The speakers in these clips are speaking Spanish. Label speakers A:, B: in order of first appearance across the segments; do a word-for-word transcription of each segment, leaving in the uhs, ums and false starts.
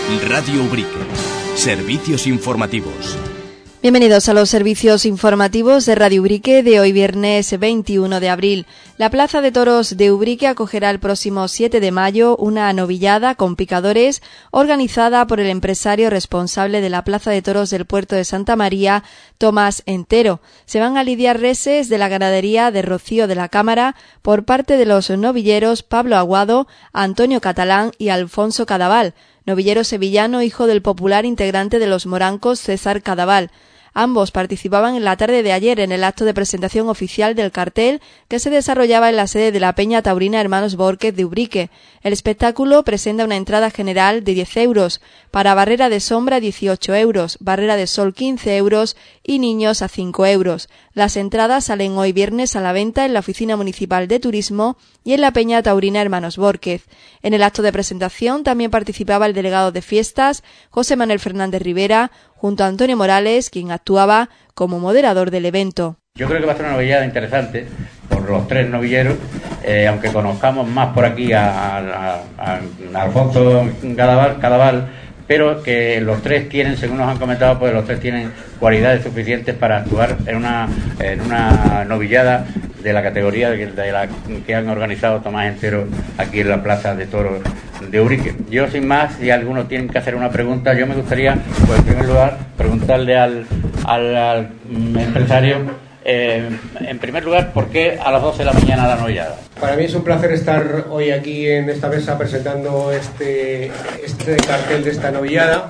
A: Radio Ubrique. Servicios informativos.
B: Bienvenidos a los servicios informativos de Radio Ubrique de hoy viernes veintiuno de abril. La Plaza de Toros de Ubrique acogerá el próximo siete de mayo una novillada con picadores organizada por el empresario responsable de la Plaza de Toros del Puerto de Santa María, Tomás Entero. Se van a lidiar reses de la ganadería de Rocío de la Cámara por parte de los novilleros Pablo Aguado, Antonio Catalán y Alfonso Cadaval, novillero sevillano hijo del popular integrante de los morancos César Cadaval. Ambos participaban en la tarde de ayer en el acto de presentación oficial del cartel que se desarrollaba en la sede de la Peña Taurina Hermanos Bórquez de Ubrique. El espectáculo presenta una entrada general de diez euros, para barrera de sombra dieciocho euros, barrera de sol quince euros y niños a cinco euros. Las entradas salen hoy viernes a la venta en la Oficina Municipal de Turismo y en la Peña Taurina Hermanos Bórquez. En el acto de presentación también participaba el delegado de fiestas, José Manuel Fernández Rivera, junto a Antonio Morales, quien actuaba como moderador del evento.
C: Yo creo que va a ser una novillada interesante por los tres novilleros, eh, aunque conozcamos más por aquí a, a, a, a Alfonso Cadaval, Cadaval, pero que los tres tienen, según nos han comentado, pues los tres tienen cualidades suficientes para actuar en una, en una novillada de la categoría de la que han organizado Tomás Entero aquí en la Plaza de Toros de Ubrique. Yo, sin más, si algunos tienen que hacer una pregunta, yo me gustaría, pues en primer lugar, preguntarle al, al, al empresario, eh, en primer lugar, ¿por qué a las doce de la mañana la novillada?
D: Para mí es un placer estar hoy aquí en esta mesa presentando este, este cartel de esta novillada,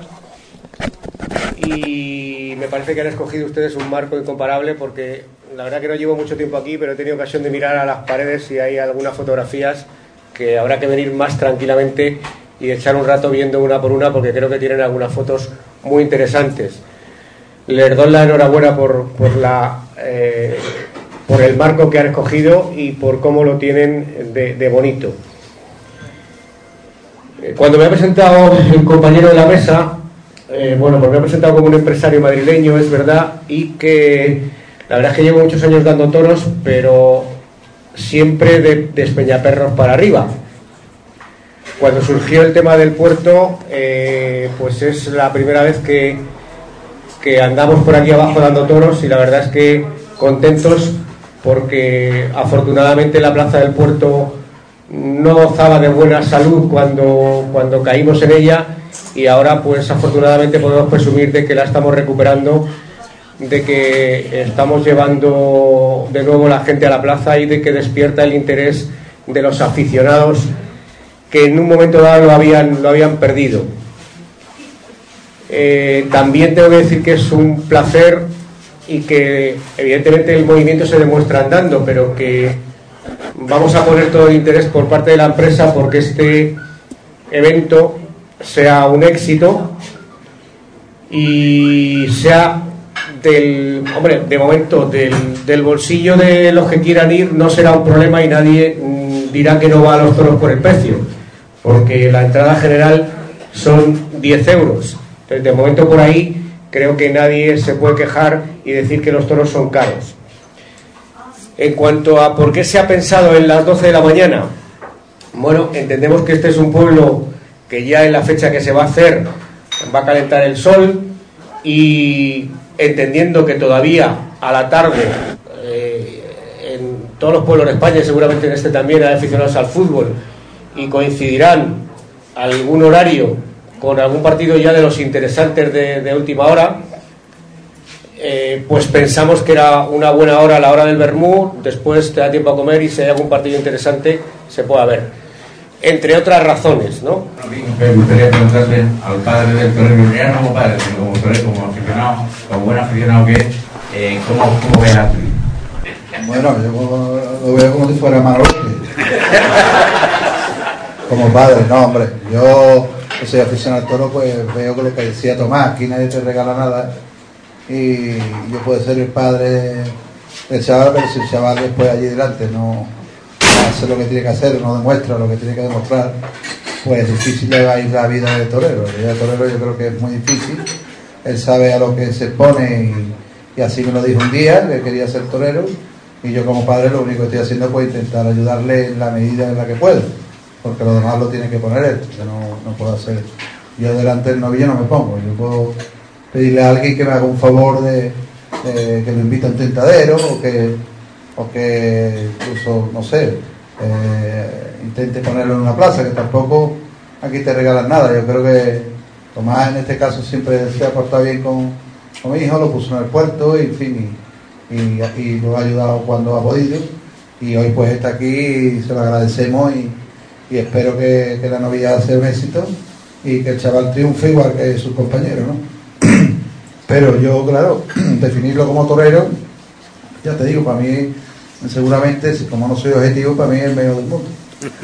D: y me parece que han escogido ustedes un marco incomparable, porque la verdad que no llevo mucho tiempo aquí, pero he tenido ocasión de mirar a las paredes y hay algunas fotografías que habrá que venir más tranquilamente y echar un rato viendo una por una, porque creo que tienen algunas fotos muy interesantes. Les doy la enhorabuena por, por, la, eh, por el marco que han escogido y por cómo lo tienen de, de bonito. Cuando me ha presentado el compañero de la mesa, eh, bueno, pues me ha presentado como un empresario madrileño, es verdad, y que la verdad es que llevo muchos años dando toros, pero siempre de, de Espeñaperros para arriba. Cuando surgió el tema del puerto, eh, pues es la primera vez que, que andamos por aquí abajo dando toros, y la verdad es que contentos porque afortunadamente la plaza del puerto no gozaba de buena salud cuando, cuando caímos en ella, y ahora pues afortunadamente podemos presumir de que la estamos recuperando, de que estamos llevando de nuevo la gente a la plaza y de que despierta el interés de los aficionados que en un momento dado lo habían, lo habían perdido. Eh, también tengo que decir que es un placer y que evidentemente el movimiento se demuestra andando, pero que vamos a poner todo el interés por parte de la empresa porque este evento sea un éxito y sea del, hombre, de momento del, del bolsillo de los que quieran ir no será un problema, y nadie mm, dirá que no va a los toros por el precio, porque la entrada general son diez euros. Entonces, de momento por ahí creo que nadie se puede quejar y decir que los toros son caros. En cuanto a por qué se ha pensado en las doce de la mañana, bueno, entendemos que este es un pueblo que ya en la fecha que se va a hacer va a calentar el sol, y entendiendo que todavía a la tarde eh, en todos los pueblos de España, y seguramente en este también, hay aficionados al fútbol y coincidirán algún horario con algún partido ya de los interesantes de, de última hora, eh, pues pensamos que era una buena hora, la hora del vermú, después te da tiempo a comer y si hay algún partido interesante se pueda ver, entre otras razones, ¿no?
C: A mí me gustaría preguntarle al padre del torero, ya no como padre, sino como torero, como aficionado, como buen aficionado que es, eh, ¿cómo, cómo ves a ti?
E: Bueno, yo lo veo como si fuera Manolete. Como padre, no, hombre, yo que soy aficionado al toro, pues veo que lo que decía Tomás, aquí nadie te regala nada, y yo puedo ser el padre del chaval, pero si el chaval después allí delante no hace lo que tiene que hacer, no demuestra lo que tiene que demostrar, pues difícil le va a ir la vida de torero. La vida de torero yo creo que es muy difícil. Él sabe a lo que se expone, y, y así me lo dijo un día, que quería ser torero, y yo como padre lo único que estoy haciendo es pues, intentar ayudarle en la medida en la que puedo, porque lo demás lo tiene que poner él. Yo no, no puedo hacer yo delante del novillo no me pongo. Yo puedo pedirle a alguien que me haga un favor de, de que lo invite a un tentadero o que, o que incluso, no sé, eh, intente ponerlo en una plaza, que tampoco aquí te regalan nada. Yo creo que Tomás en este caso siempre se ha portado bien con, con mi hijo, lo puso en el puerto y en fin, y, y, y lo ha ayudado cuando ha podido, y hoy pues está aquí y se lo agradecemos y, y espero que, que la novillada sea un éxito y que el chaval triunfe igual que sus compañeros, ¿no? Pero yo, claro, definirlo como torero, ya te digo, para mí seguramente, como no soy objetivo, para mí es el mejor del mundo.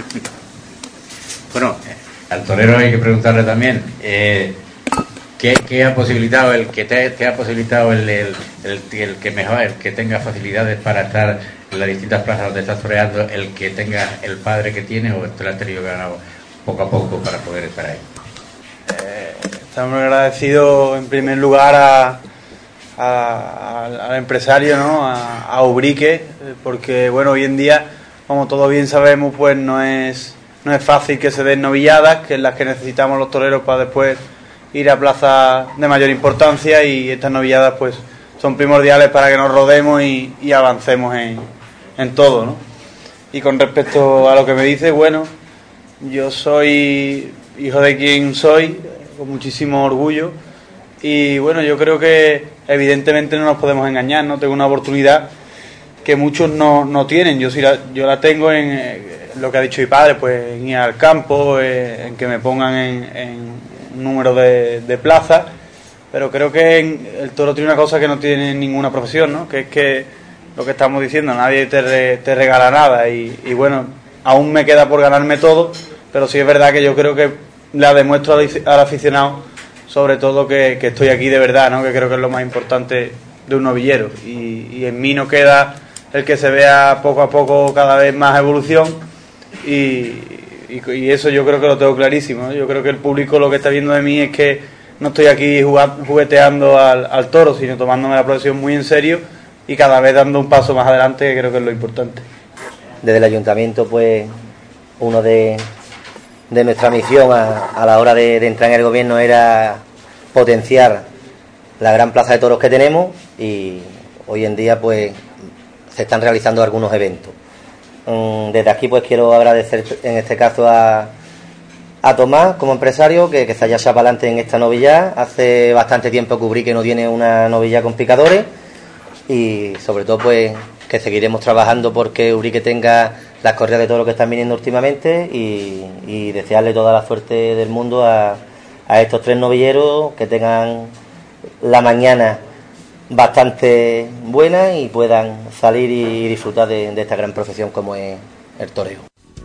C: Bueno, al torero hay que preguntarle también, eh, ¿qué, ¿qué ha posibilitado el que te, te ha posibilitado el, el, el, el que mejor, el que tenga facilidades para estar en las distintas plazas donde estás toreando, el que tenga el padre que tiene, o te lo has tenido que ganar poco a poco para poder estar ahí?
F: Eh, estamos agradecidos en primer lugar a, a, al empresario, ¿no? a, a Ubrique, porque bueno, hoy en día, como todos bien sabemos, pues no es no es fácil que se den novilladas, que es las que necesitamos los toreros para después ir a plazas de mayor importancia, y estas novilladas pues son primordiales para que nos rodemos y, y avancemos en, en todo, ¿no? Y con respecto a lo que me dice, bueno, yo soy hijo de quien soy, con muchísimo orgullo, y bueno, yo creo que evidentemente no nos podemos engañar, ¿no? Tengo una oportunidad que muchos no, no tienen. Yo sí la, yo la tengo en eh, lo que ha dicho mi padre, pues en ir al campo, eh, en que me pongan en, en un número de, de plazas, pero creo que en, el toro tiene una cosa que no tiene ninguna profesión, ¿no? Que es que lo que estamos diciendo, nadie te, re, te regala nada, y, y bueno, aún me queda por ganarme todo, pero sí es verdad que yo creo que la demuestro al, al aficionado, sobre todo que, que estoy aquí de verdad, ¿no? Que creo que es lo más importante de un novillero, y, y en mí no queda el que se vea poco a poco cada vez más evolución, y, y, y eso yo creo que lo tengo clarísimo, ¿no? Yo creo que el público lo que está viendo de mí es que no estoy aquí jugando, jugueteando al, al toro, sino tomándome la profesión muy en serio y cada vez dando un paso más adelante, que creo que es lo importante.
G: Desde el ayuntamiento, pues uno de, de nuestra misión a, a la hora de, de entrar en el gobierno era potenciar la gran plaza de toros que tenemos, y hoy en día pues se están realizando algunos eventos. Desde aquí pues quiero agradecer en este caso a, a Tomás como empresario que, que se haya echado para adelante en esta novillada. Hace bastante tiempo que Ubrique no tiene una novilla con picadores, y sobre todo pues que seguiremos trabajando porque Ubrique tenga las corridas de toros que están viniendo últimamente, y, y desearle toda la suerte del mundo a, a estos tres novilleros, que tengan la mañana bastante buena y puedan salir y disfrutar de, de esta gran profesión como es el toreo.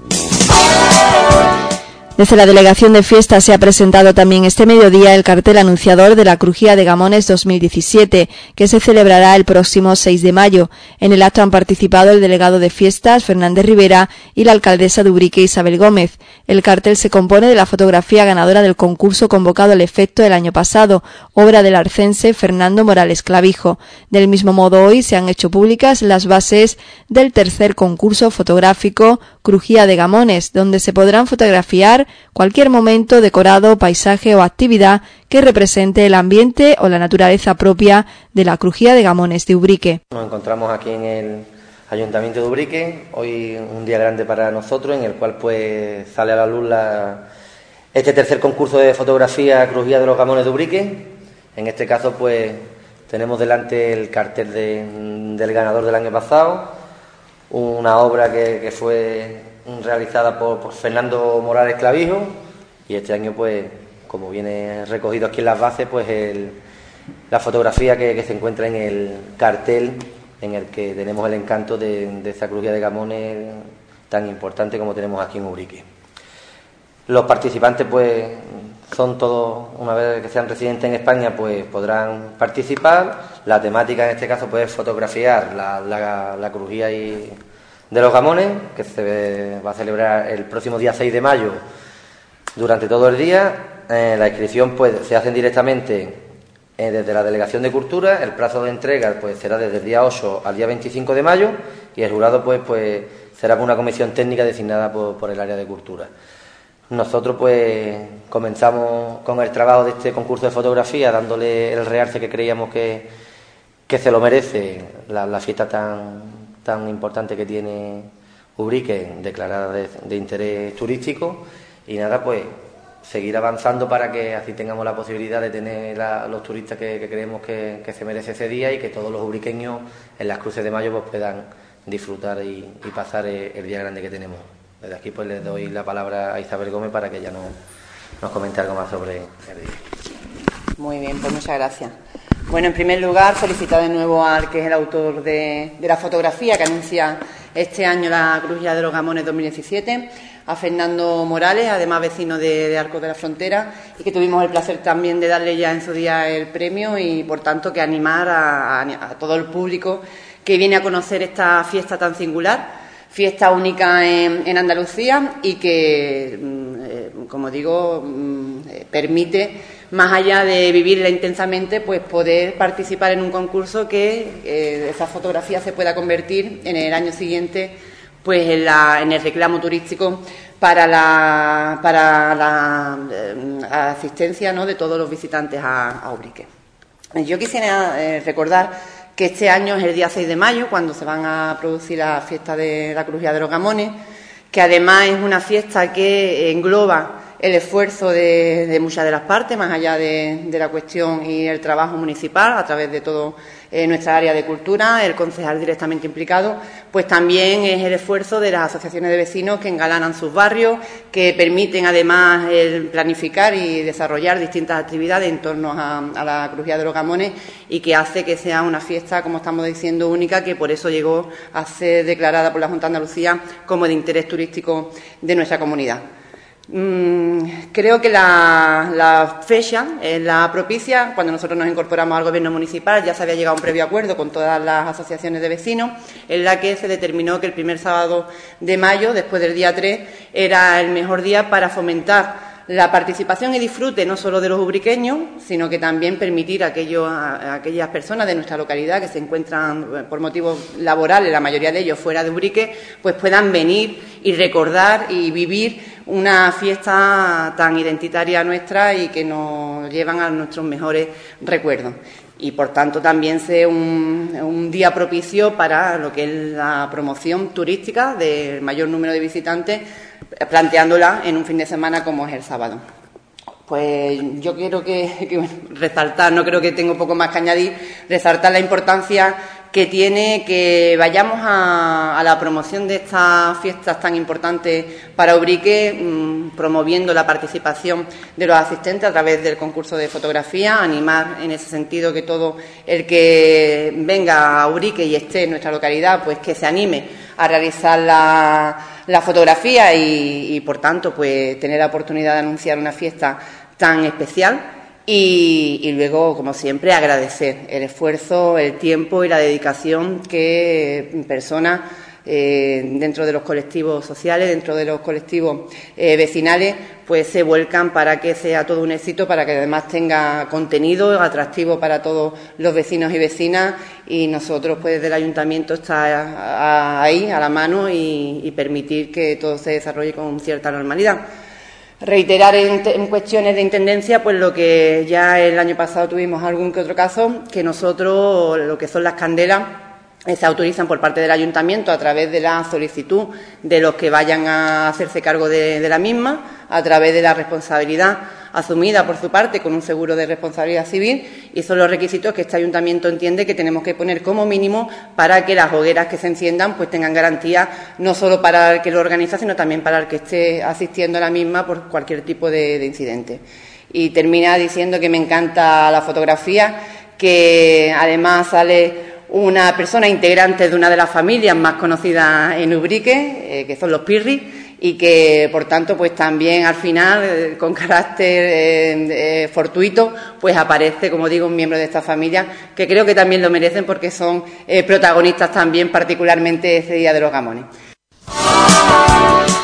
B: Desde la Delegación de Fiestas se ha presentado también este mediodía el cartel anunciador de la Crujía de Gamones dos mil diecisiete, que se celebrará el próximo seis de mayo. En el acto han participado el delegado de Fiestas, Fernández Rivera, y la alcaldesa de Ubrique, Isabel Gómez. El cartel se compone de la fotografía ganadora del concurso convocado al efecto el año pasado, obra del arcense Fernando Morales Clavijo. Del mismo modo, hoy se han hecho públicas las bases del tercer concurso fotográfico Crujía de Gamones, donde se podrán fotografiar cualquier momento, decorado, paisaje o actividad que represente el ambiente o la naturaleza propia de la Crujía de Gamones de Ubrique.
G: Nos encontramos aquí en el Ayuntamiento de Ubrique, hoy un día grande para nosotros, en el cual pues sale a la luz la, este tercer concurso de fotografía Crujía de los Gamones de Ubrique. En este caso pues tenemos delante el cartel de, del ganador del año pasado, una obra que, que fue realizada por, por Fernando Morales Clavijo, y este año pues como viene recogido aquí en las bases pues el, la fotografía que, que se encuentra en el cartel, en el que tenemos el encanto de, de esa Crujía de Gamones tan importante como tenemos aquí en Ubrique. Los participantes pues son todos, una vez que sean residentes en España, pues podrán participar. La temática en este caso pues es fotografiar la, la, la Crujía y de los Gamones, que se va a celebrar el próximo día seis de mayo durante todo el día. Eh, la inscripción pues se hace directamente eh, desde la Delegación de Cultura. El plazo de entrega pues será desde el día ocho al día veinticinco de mayo, y el jurado pues pues será por una comisión técnica designada por, por el área de Cultura. Nosotros pues comenzamos con el trabajo de este concurso de fotografía, dándole el realce que creíamos que, que se lo merece la, la fiesta tan, tan importante que tiene Ubrique, declarada de, de interés turístico, y nada, pues seguir avanzando para que así tengamos la posibilidad de tener a los turistas que, que creemos que, que se merece ese día, y que todos los ubriqueños en las cruces de mayo pues puedan disfrutar y, y pasar el, el día grande que tenemos. Desde aquí pues les doy la palabra a Isabel Gómez para que ella nos, nos comente algo más sobre el día.
H: Muy bien, pues muchas gracias. Bueno, en primer lugar, felicitar de nuevo al que es el autor de, de la fotografía que anuncia este año la Crujía de los Gamones dos mil diecisiete, a Fernando Morales, además vecino de, de Arcos de la Frontera, y que tuvimos el placer también de darle ya en su día el premio, y por tanto que animar a, a, a todo el público que viene a conocer esta fiesta tan singular, fiesta única en, en Andalucía, y que, eh, como digo, eh, permite, más allá de vivirla intensamente, pues poder participar en un concurso que eh, esa fotografía se pueda convertir en el año siguiente pues en, la, en el reclamo turístico para la, para la eh, asistencia, ¿no?, de todos los visitantes a, a Ubrique. Yo quisiera eh, recordar que este año es el día seis de mayo, cuando se van a producir las fiestas de la Crujía de los Gamones, que además es una fiesta que engloba el esfuerzo de, de muchas de las partes, más allá de, de la cuestión y el trabajo municipal, a través de todo eh, nuestra área de cultura, el concejal directamente implicado, pues también es el esfuerzo de las asociaciones de vecinos que engalanan sus barrios, que permiten además el planificar y desarrollar distintas actividades en torno a, a la Crujía de los Gamones, y que hace que sea una fiesta, como estamos diciendo, única, que por eso llegó a ser declarada por la Junta de Andalucía como de interés turístico de nuestra comunidad. Creo que la, la fecha es la propicia. Cuando nosotros nos incorporamos al Gobierno municipal ya se había llegado a un previo acuerdo con todas las asociaciones de vecinos, en la que se determinó que el primer sábado de mayo, después del día tres, era el mejor día para fomentar la participación y disfrute no solo de los ubriqueños, sino que también permitir a, aquellos, a aquellas personas de nuestra localidad que se encuentran por motivos laborales, la mayoría de ellos fuera de Ubrique, pues puedan venir y recordar y vivir una fiesta tan identitaria nuestra y que nos llevan a nuestros mejores recuerdos. Y, por tanto, también sea un, un día propicio para lo que es la promoción turística del mayor número de visitantes, planteándola en un fin de semana como es el sábado. Pues yo quiero que, que bueno, resaltar, no creo que tengo poco más que añadir, resaltar la importancia que tiene que vayamos a, a la promoción de estas fiestas tan importantes para Ubrique, mmm, promoviendo la participación de los asistentes a través del concurso de fotografía, animar en ese sentido que todo el que venga a Ubrique y esté en nuestra localidad, pues que se anime a realizar la, la fotografía y, y, por tanto, pues tener la oportunidad de anunciar una fiesta tan especial. Y, y luego, como siempre, agradecer el esfuerzo, el tiempo y la dedicación que personas eh, dentro de los colectivos sociales, dentro de los colectivos eh, vecinales, pues se vuelcan para que sea todo un éxito, para que además tenga contenido atractivo para todos los vecinos y vecinas, y nosotros, pues desde el Ayuntamiento, está ahí a la mano y, y permitir que todo se desarrolle con cierta normalidad. Reiterar en, en cuestiones de intendencia, pues lo que ya el año pasado tuvimos algún que otro caso, que nosotros, lo que son las candelas, eh, se autorizan por parte del Ayuntamiento a través de la solicitud de los que vayan a hacerse cargo de, de la misma, a través de la responsabilidad asumida por su parte con un seguro de responsabilidad civil, y son los requisitos que este Ayuntamiento entiende que tenemos que poner como mínimo para que las hogueras que se enciendan pues tengan garantía, no solo para el que lo organiza, sino también para el que esté asistiendo a la misma por cualquier tipo de, de incidente. Y termina diciendo que me encanta la fotografía, que además sale una persona integrante de una de las familias más conocidas en Ubrique, eh, que son los Pirris, y que, por tanto, pues también al final, eh, con carácter eh, eh, fortuito, pues aparece, como digo, un miembro de esta familia, que creo que también lo merecen porque son eh, protagonistas también, particularmente ese Día de los Gamones.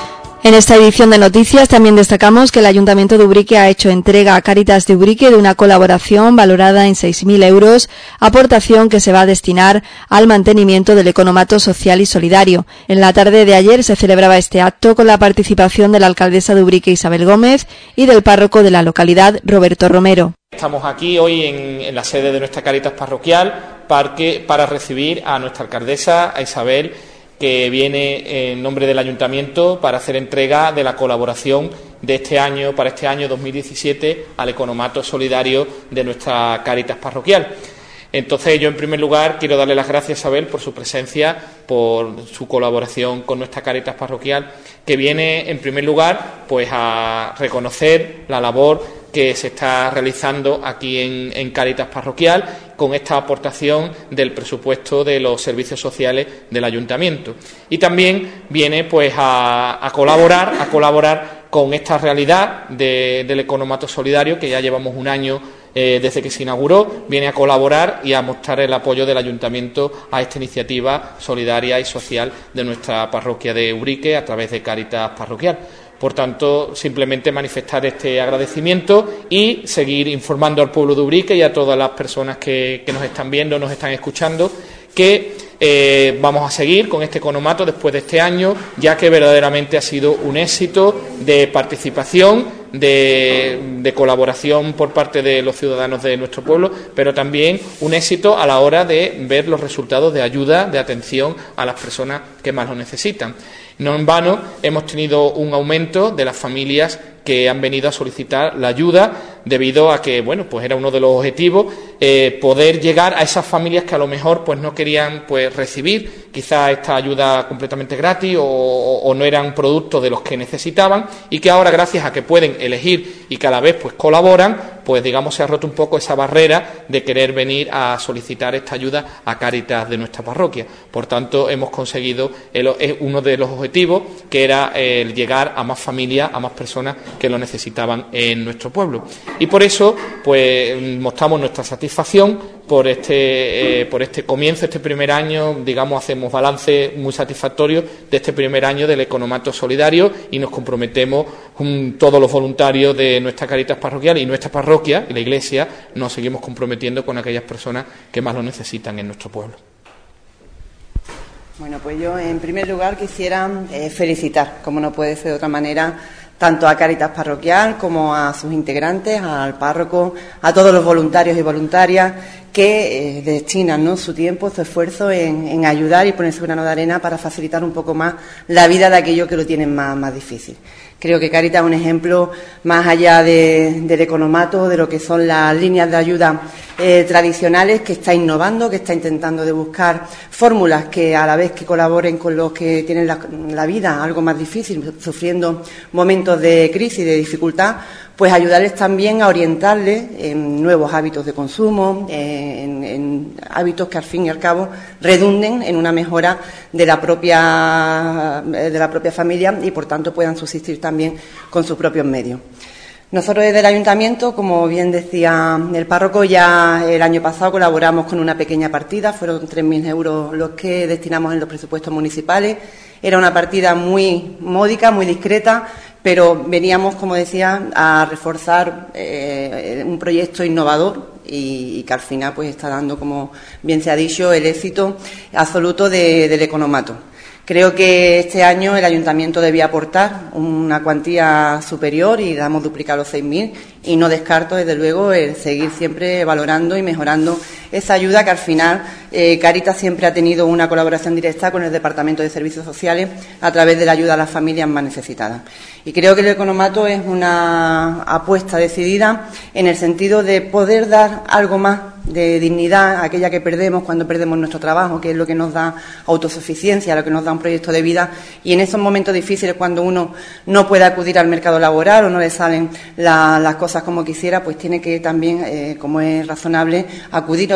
B: En esta edición de noticias también destacamos que el Ayuntamiento de Ubrique ha hecho entrega a Cáritas de Ubrique de una colaboración valorada en seis mil euros, aportación que se va a destinar al mantenimiento del economato social y solidario. En la tarde de ayer se celebraba este acto con la participación de la alcaldesa de Ubrique, Isabel Gómez, y del párroco de la localidad, Roberto Romero.
I: Estamos aquí hoy en, en la sede de nuestra Cáritas parroquial para, que, para recibir a nuestra alcaldesa, a Isabel, que viene en nombre del Ayuntamiento para hacer entrega de la colaboración de este año, para este año dos mil diecisiete, al economato solidario de nuestra Cáritas parroquial. Entonces, yo en primer lugar quiero darle las gracias a Isabel por su presencia, por su colaboración con nuestra Cáritas parroquial, que viene en primer lugar pues a reconocer la labor que se está realizando aquí en, en Cáritas parroquial con esta aportación del presupuesto de los servicios sociales del Ayuntamiento. Y también viene pues a, a colaborar, a colaborar con esta realidad de, del economato solidario, que ya llevamos un año eh, desde que se inauguró, viene a colaborar y a mostrar el apoyo del Ayuntamiento a esta iniciativa solidaria y social de nuestra parroquia de Ubrique a través de Cáritas parroquial. Por tanto, simplemente manifestar este agradecimiento y seguir informando al pueblo de Ubrique y a todas las personas que, que nos están viendo, nos están escuchando, que eh, vamos a seguir con este economato después de este año, ya que verdaderamente ha sido un éxito de participación, de, de colaboración por parte de los ciudadanos de nuestro pueblo, pero también un éxito a la hora de ver los resultados de ayuda, de atención a las personas que más lo necesitan. No en vano hemos tenido un aumento de las familias que han venido a solicitar la ayuda debido a que, bueno, pues era uno de los objetivos eh, poder llegar a esas familias que a lo mejor pues no querían pues recibir quizá esta ayuda completamente gratis o, o no eran productos de los que necesitaban y que ahora, gracias a que pueden elegir y cada vez pues colaboran, pues digamos se ha roto un poco esa barrera de querer venir a solicitar esta ayuda a Cáritas de nuestra parroquia. Por tanto, hemos conseguido el, uno de los objetivos, que era el llegar a más familias, a más personas que lo necesitaban en nuestro pueblo. Y por eso, pues mostramos nuestra satisfacción por este, eh, por este comienzo, este primer año, digamos, hacemos balance muy satisfactorio de este primer año del economato solidario y nos comprometemos con todos los voluntarios de nuestra Cáritas parroquial y nuestra parroquia y la Iglesia, nos seguimos comprometiendo con aquellas personas que más lo necesitan en nuestro pueblo.
H: Bueno, pues yo en primer lugar quisiera eh, felicitar, como no puede ser de otra manera, tanto a Cáritas parroquial como a sus integrantes, al párroco, a todos los voluntarios y voluntarias que eh, destinan, ¿no?, su tiempo, su esfuerzo en, en ayudar y poner su grano de arena para facilitar un poco más la vida de aquellos que lo tienen más, más difícil. Creo que Cáritas es un ejemplo más allá de, del economato, de lo que son las líneas de ayuda eh, tradicionales, que está innovando, que está intentando de buscar fórmulas que a la vez que colaboren con los que tienen la, la vida algo más difícil, sufriendo momentos de crisis, de dificultad, pues ayudarles también a orientarles en nuevos hábitos de consumo, en, en hábitos que al fin y al cabo redunden en una mejora de la propia de la propia familia y por tanto puedan subsistir también con sus propios medios. Nosotros desde el Ayuntamiento, como bien decía el párroco, ya el año pasado colaboramos con una pequeña partida, fueron tres mil euros los que destinamos en los presupuestos municipales. Era una partida muy módica, muy discreta, pero veníamos, como decía, a reforzar eh, un proyecto innovador y, y que al final pues está dando, como bien se ha dicho, el éxito absoluto de, del economato. Creo que este año el Ayuntamiento debía aportar una cuantía superior y damos duplicado los seis mil y no descarto, desde luego, el seguir siempre valorando y mejorando esa ayuda que al final eh, Cáritas siempre ha tenido una colaboración directa con el Departamento de Servicios Sociales a través de la ayuda a las familias más necesitadas. Y creo que el economato es una apuesta decidida en el sentido de poder dar algo más de dignidad, aquella que perdemos cuando perdemos nuestro trabajo, que es lo que nos da autosuficiencia, lo que nos da un proyecto de vida, y en esos momentos difíciles cuando uno no puede acudir al mercado laboral o no le salen la, las cosas como quisiera, pues tiene que también, eh, como es razonable, acudir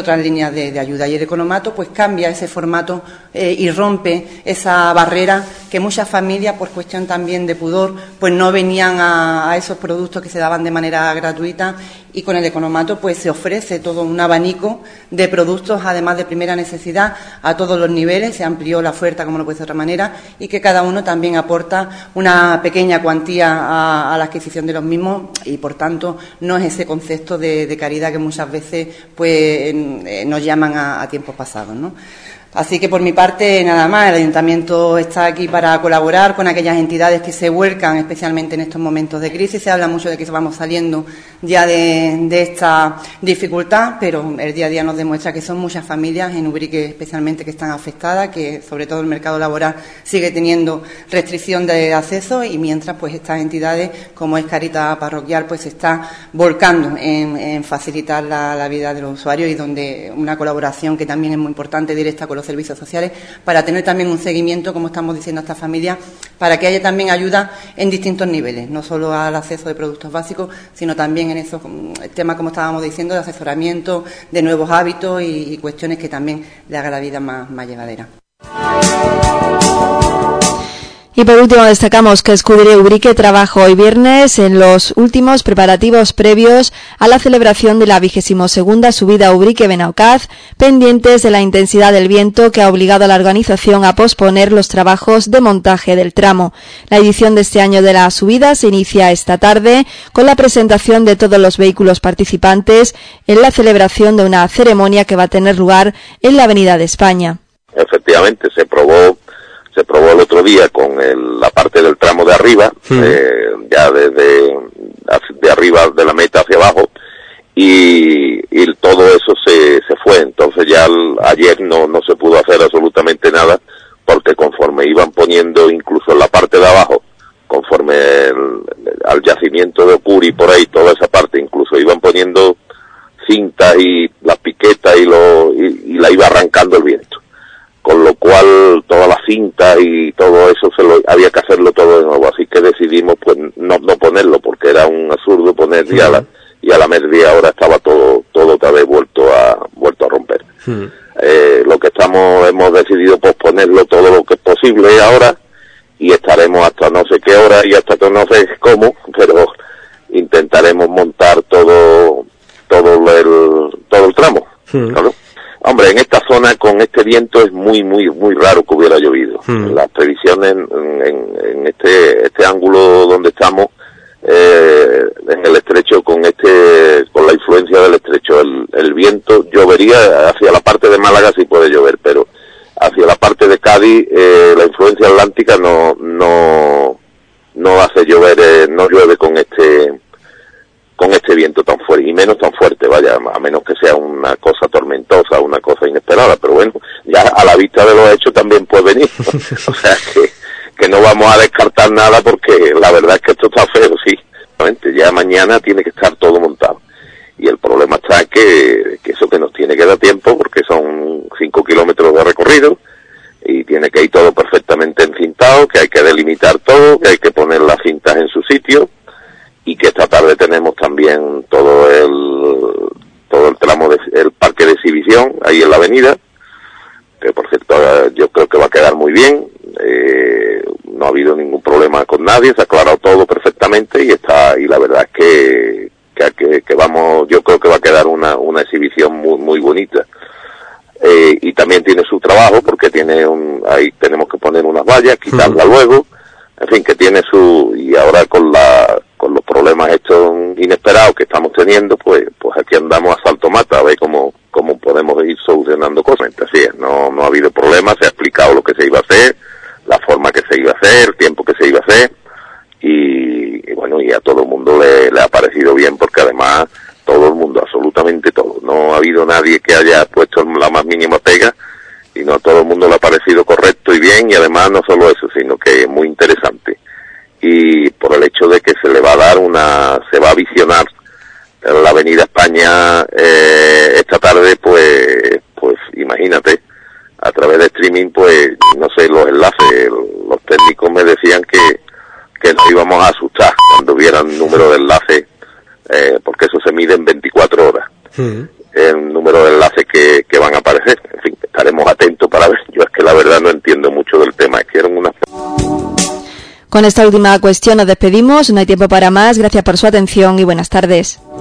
H: otras líneas de, de ayuda. Y el economato pues cambia ese formato eh, y rompe esa barrera que muchas familias, por cuestión también de pudor, pues no venían a, a esos productos que se daban de manera gratuita, y con el economato pues se ofrece todo un abanico de productos, además de primera necesidad, a todos los niveles. Se amplió la oferta, como no puede ser de otra manera, y que cada uno también aporta una pequeña cuantía a, a la adquisición de los mismos, y por tanto no es ese concepto de, de caridad que muchas veces pues en, eh, nos llaman a, a tiempos pasados, ¿no? Así que por mi parte nada más. El Ayuntamiento está aquí para colaborar con aquellas entidades que se vuelcan especialmente en estos momentos de crisis. Se habla mucho de que vamos saliendo ya de, de esta dificultad, pero el día a día nos demuestra que son muchas familias en Ubrique especialmente que están afectadas, que sobre todo el mercado laboral sigue teniendo restricción de acceso, y mientras pues estas entidades como es Caritas Parroquial pues se está volcando en, en facilitar la, la vida de los usuarios, y donde una colaboración que también es muy importante directa con los servicios sociales, para tener también un seguimiento, como estamos diciendo a estas familias, para que haya también ayuda en distintos niveles, no solo al acceso de productos básicos, sino también en esos temas, como estábamos diciendo, de asesoramiento, de nuevos hábitos y, y cuestiones que también le haga la vida más, más llevadera.
B: Y por último destacamos que Escudería Ubrique trabaja hoy viernes en los últimos preparativos previos a la celebración de la vigésimo segunda subida Ubrique-Benaocaz, pendientes de la intensidad del viento que ha obligado a la organización a posponer los trabajos de montaje del tramo. La edición de este año de la subida se inicia esta tarde con la presentación de todos los vehículos participantes en la celebración de una ceremonia que va a tener lugar en la Avenida de España.
J: Efectivamente, se probó Se probó el otro día con el, la parte del tramo de arriba, sí. eh, ya desde de arriba de la meta hacia abajo, y, y todo eso se, se fue. Entonces ya el, ayer no, no se pudo hacer absolutamente nada, porque conforme iban poniendo incluso en la parte de abajo, conforme el, al yacimiento de Ocuri por ahí, toda esa parte, incluso iban poniendo cintas y las piquetas y, lo, y, y la iba arrancando el viento. Con lo cual toda la cinta y todo eso se lo había que hacerlo todo de nuevo, así que decidimos pues no, no ponerlo, porque era un absurdo poner, sí. y, a la, y a la media hora estaba todo todo otra vez vuelto a vuelto a romper. Sí. Eh, lo que estamos hemos decidido posponerlo todo lo que es posible ahora, y estaremos hasta no sé qué hora y hasta no sé cómo, pero intentaremos montar todo todo el todo el tramo, sí. ¿no? Hombre, en esta zona con este viento es muy, muy, muy raro que hubiera llovido. Hmm. Las previsiones en, en, en este este ángulo donde estamos, eh, en el estrecho, con este con la influencia del estrecho, el, el viento llovería hacia la parte de Málaga, sí puede llover, pero hacia la parte de Cádiz, eh, la influencia atlántica no no no hace llover, eh, no llueve con este con este viento tan fuerte, y menos tan fuerte, vaya, a menos que sea una cosa tormentosa, una cosa inesperada, pero bueno, ya a la vista de los hechos también puede venir, o sea que, que no vamos a descartar nada, porque la verdad es que esto está feo, sí, ya mañana tiene que estar todo montado, y el problema está que, que eso que nos tiene que dar tiempo, porque son cinco kilómetros de recorrido, y tiene que ir todo perfectamente encintado, que hay que delimitar todo, que hay que poner las cintas en su sitio, y que esta tarde tenemos también todo el todo el tramo de el parque de exhibición ahí en la avenida, que por cierto yo creo que va a quedar muy bien. Eh, no ha habido ningún problema con nadie, se ha aclarado todo perfectamente, y está y la verdad es que que, que vamos, yo creo que va a quedar una una exhibición muy muy bonita. Eh, y también tiene su trabajo, porque tiene un ahí tenemos que poner unas vallas, quitarla, sí. luego, en fin, que tiene su, y ahora con la con los problemas estos inesperados que estamos teniendo, pues pues aquí andamos a salto mata, a ver cómo, cómo podemos ir solucionando cosas. Así es, no, no ha habido problemas, se ha explicado lo que se iba a hacer, la forma que se iba a hacer, el tiempo que se iba a hacer, y, y bueno, y a todo el mundo le, le ha parecido bien, porque además todo el mundo, absolutamente todo, no ha habido nadie que haya puesto la más mínima pega, y no a todo el mundo le ha parecido correcto y bien, y además no solo eso, sino que es muy interesante. Y por el hecho de que se le va a dar una, se va a visionar la Avenida España eh, esta tarde, pues, pues imagínate, a través de streaming, pues, no sé, los enlaces, los técnicos me decían que, que nos íbamos a asustar cuando vieran número de enlaces, eh, porque eso se mide en veinticuatro horas, mm. el número de enlaces que,
B: Con esta última cuestión nos despedimos, no hay tiempo para más, gracias por su atención y buenas tardes.